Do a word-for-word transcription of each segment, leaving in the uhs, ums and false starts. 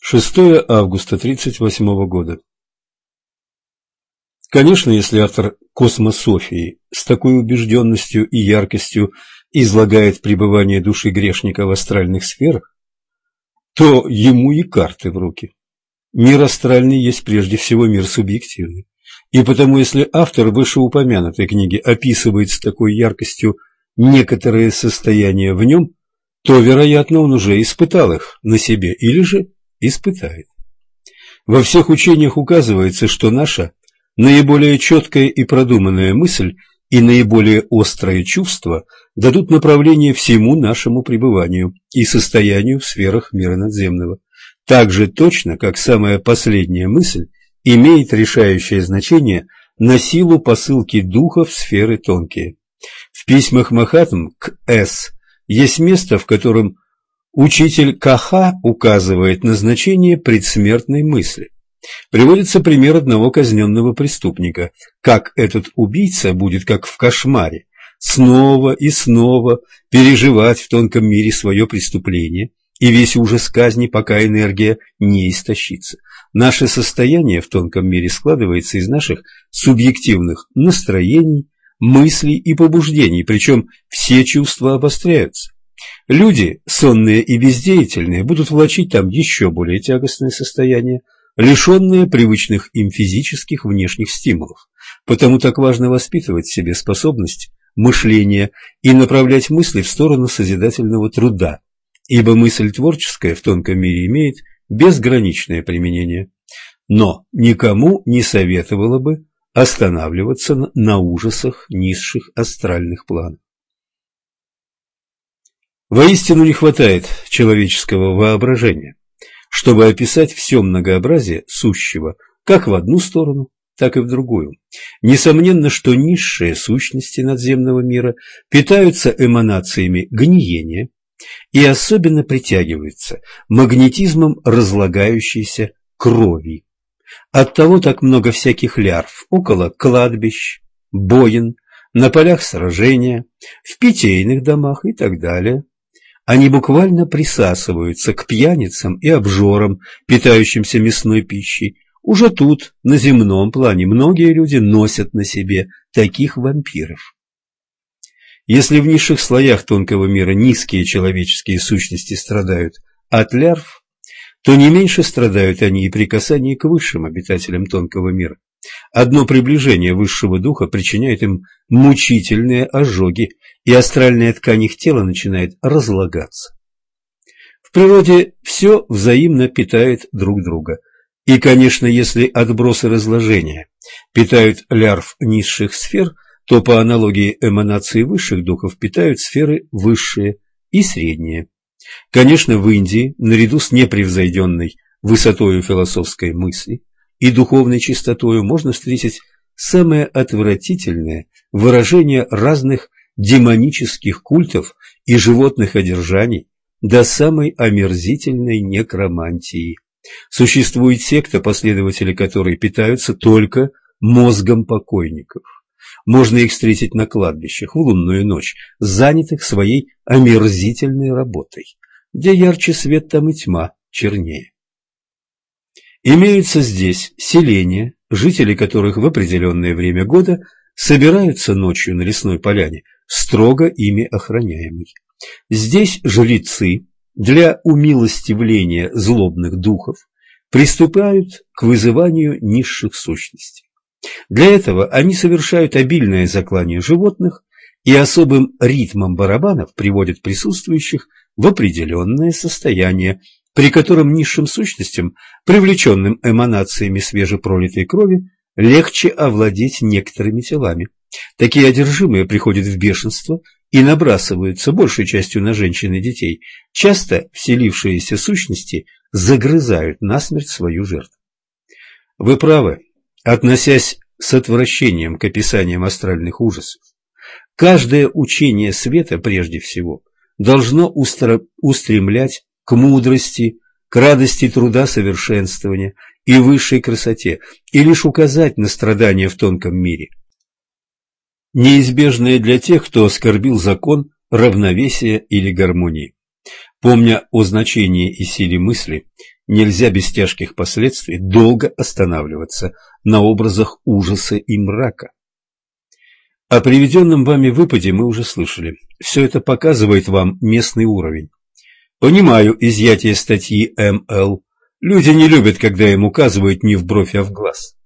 шестое августа тридцать восьмого года. Конечно, если автор космософии с такой убежденностью и яркостью излагает пребывание души грешника в астральных сферах, то ему и карты в руки. Мир астральный есть прежде всего мир субъективный. И потому, если автор вышеупомянутой книги описывает с такой яркостью некоторые состояния в нем, то, вероятно, он уже испытал их на себе или же испытает. Во всех учениях указывается, что наша наиболее четкая и продуманная мысль и наиболее острое чувство дадут направление всему нашему пребыванию и состоянию в сферах мира надземного, так же точно, как самая последняя мысль имеет решающее значение на силу посылки духа в сферы тонкие. В письмах Махатм к С есть место, в котором учитель Каха указывает на значение предсмертной мысли. Приводится пример одного казненного преступника, как этот убийца будет, как в кошмаре, снова и снова переживать в тонком мире свое преступление и весь ужас казни, пока энергия не истощится. Наше состояние в тонком мире складывается из наших субъективных настроений, мыслей и побуждений, причем все чувства обостряются. Люди, сонные и бездеятельные, будут влачить там еще более тягостное состояние, лишенные привычных им физических внешних стимулов. Потому так важно воспитывать в себе способность мышления и направлять мысли в сторону созидательного труда, ибо мысль творческая в тонком мире имеет безграничное применение. Но никому не советовало бы останавливаться на ужасах низших астральных планов. Воистину не хватает человеческого воображения, чтобы описать все многообразие сущего как в одну сторону, так и в другую. Несомненно, что низшие сущности надземного мира питаются эманациями гниения и особенно притягиваются магнетизмом разлагающейся крови. Оттого так много всяких лярв около кладбищ, боин, на полях сражения, в питейных домах и так далее. Они буквально присасываются к пьяницам и обжорам, питающимся мясной пищей. Уже тут, на земном плане, многие люди носят на себе таких вампиров. Если в низших слоях тонкого мира низкие человеческие сущности страдают от лярв, то не меньше страдают они и при касании к высшим обитателям тонкого мира. Одно приближение высшего духа причиняет им мучительные ожоги, и астральная ткань их тела начинает разлагаться. В природе все взаимно питает друг друга. И, конечно, если отбросы разложения питают лярв низших сфер, то по аналогии эманации высших духов питают сферы высшие и средние. Конечно, в Индии, наряду с непревзойденной высотою философской мысли и духовной чистотою, можно встретить самое отвратительное выражение разных демонических культов и животных одержаний до самой омерзительной некромантии. Существует секта, последователи которой питаются только мозгом покойников. Можно их встретить на кладбищах в лунную ночь, занятых своей омерзительной работой. Где ярче свет, там и тьма чернее. Имеются здесь селения, жители которых в определенное время года собираются ночью на лесной поляне, строго ими охраняемой. Здесь жрецы для умилостивления злобных духов приступают к вызыванию низших сущностей. Для этого они совершают обильное заклание животных и особым ритмом барабанов приводят присутствующих в определенное состояние, при котором низшим сущностям, привлеченным эманациями свежепролитой крови, легче овладеть некоторыми телами. Такие одержимые приходят в бешенство и набрасываются большей частью на женщин и детей. Часто вселившиеся сущности загрызают насмерть свою жертву. Вы правы, относясь с отвращением к описаниям астральных ужасов. Каждое учение света, прежде всего, должно устро- устремлять к мудрости, к радости труда совершенствования и высшей красоте, и лишь указать на страдания в тонком мире, неизбежные для тех, кто оскорбил закон равновесия или гармонии. Помня о значении и силе мысли нельзя без тяжких последствий долго останавливаться на образах ужаса и мрака. О приведенном вами выпаде мы уже слышали. Все это показывает вам местный уровень. Понимаю изъятие статьи эм эл. Люди не любят, когда им указывают не в бровь, а в глаз.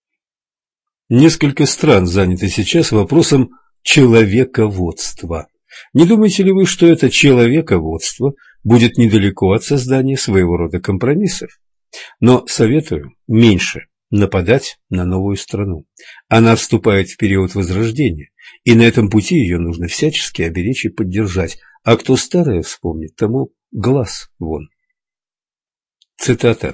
Несколько стран заняты сейчас вопросом человеководства. Не думаете ли вы, что это человеководство будет недалеко от создания своего рода компромиссов? Но советую меньше нападать на новую страну. Она вступает в период возрождения, и на этом пути ее нужно всячески оберечь и поддержать, а кто старое вспомнит, тому глаз вон. Цитата.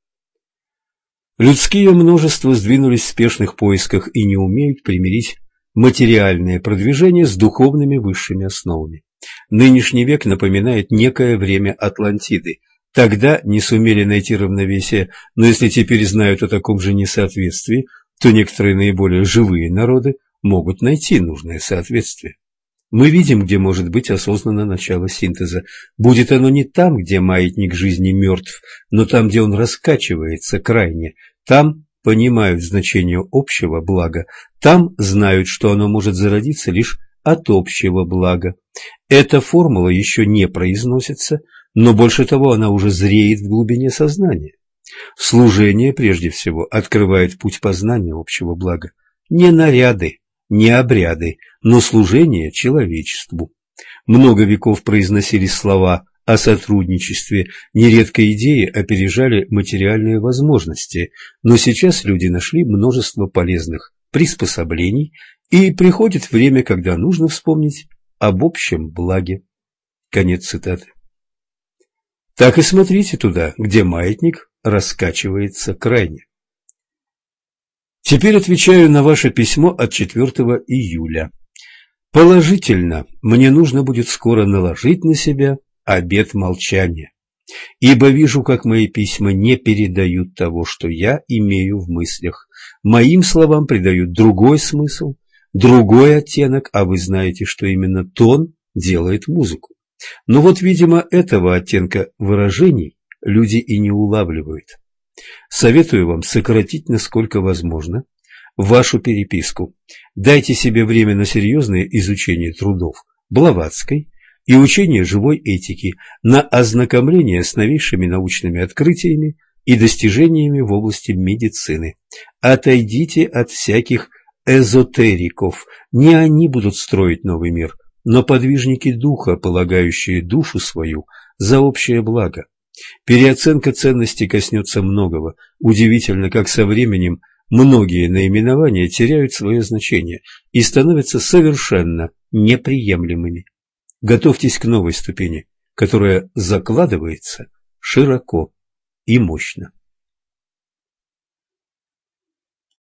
«Людские множества сдвинулись в спешных поисках и не умеют примирить материальное продвижение с духовными высшими основами. Нынешний век напоминает некое время Атлантиды. Тогда не сумели найти равновесие, но если теперь знают о таком же несоответствии, то некоторые наиболее живые народы могут найти нужное соответствие. Мы видим, где может быть осознанно начало синтеза. Будет оно не там, где маятник жизни мертв, но там, где он раскачивается крайне. Там понимают значение общего блага, там знают, что оно может зародиться лишь от общего блага. Эта формула еще не произносится, но больше того, она уже зреет в глубине сознания. Служение, прежде всего, открывает путь познания общего блага. Не наряды, не обряды, но служение человечеству. Много веков произносились слова о сотрудничестве, нередко идеи опережали материальные возможности, но сейчас люди нашли множество полезных приспособлений, и приходит время, когда нужно вспомнить об общем благе». Конец цитаты. Так и смотрите туда, где маятник раскачивается крайне. Теперь отвечаю на ваше письмо от четвёртого июля. Положительно, мне нужно будет скоро наложить на себя обет молчания, ибо вижу, как мои письма не передают того, что я имею в мыслях. Моим словам придают другой смысл, другой оттенок, а вы знаете, что именно тон делает музыку. Но вот, видимо, этого оттенка выражений люди и не улавливают. Советую вам сократить, насколько возможно, вашу переписку. Дайте себе время на серьезное изучение трудов Блаватской и учение живой этики, на ознакомление с новейшими научными открытиями и достижениями в области медицины. Отойдите от всяких эзотериков. Не они будут строить новый мир, но подвижники духа, полагающие душу свою за общее благо. Переоценка ценностей коснется многого. Удивительно, как со временем многие наименования теряют свое значение и становятся совершенно неприемлемыми. Готовьтесь к новой ступени, которая закладывается широко и мощно.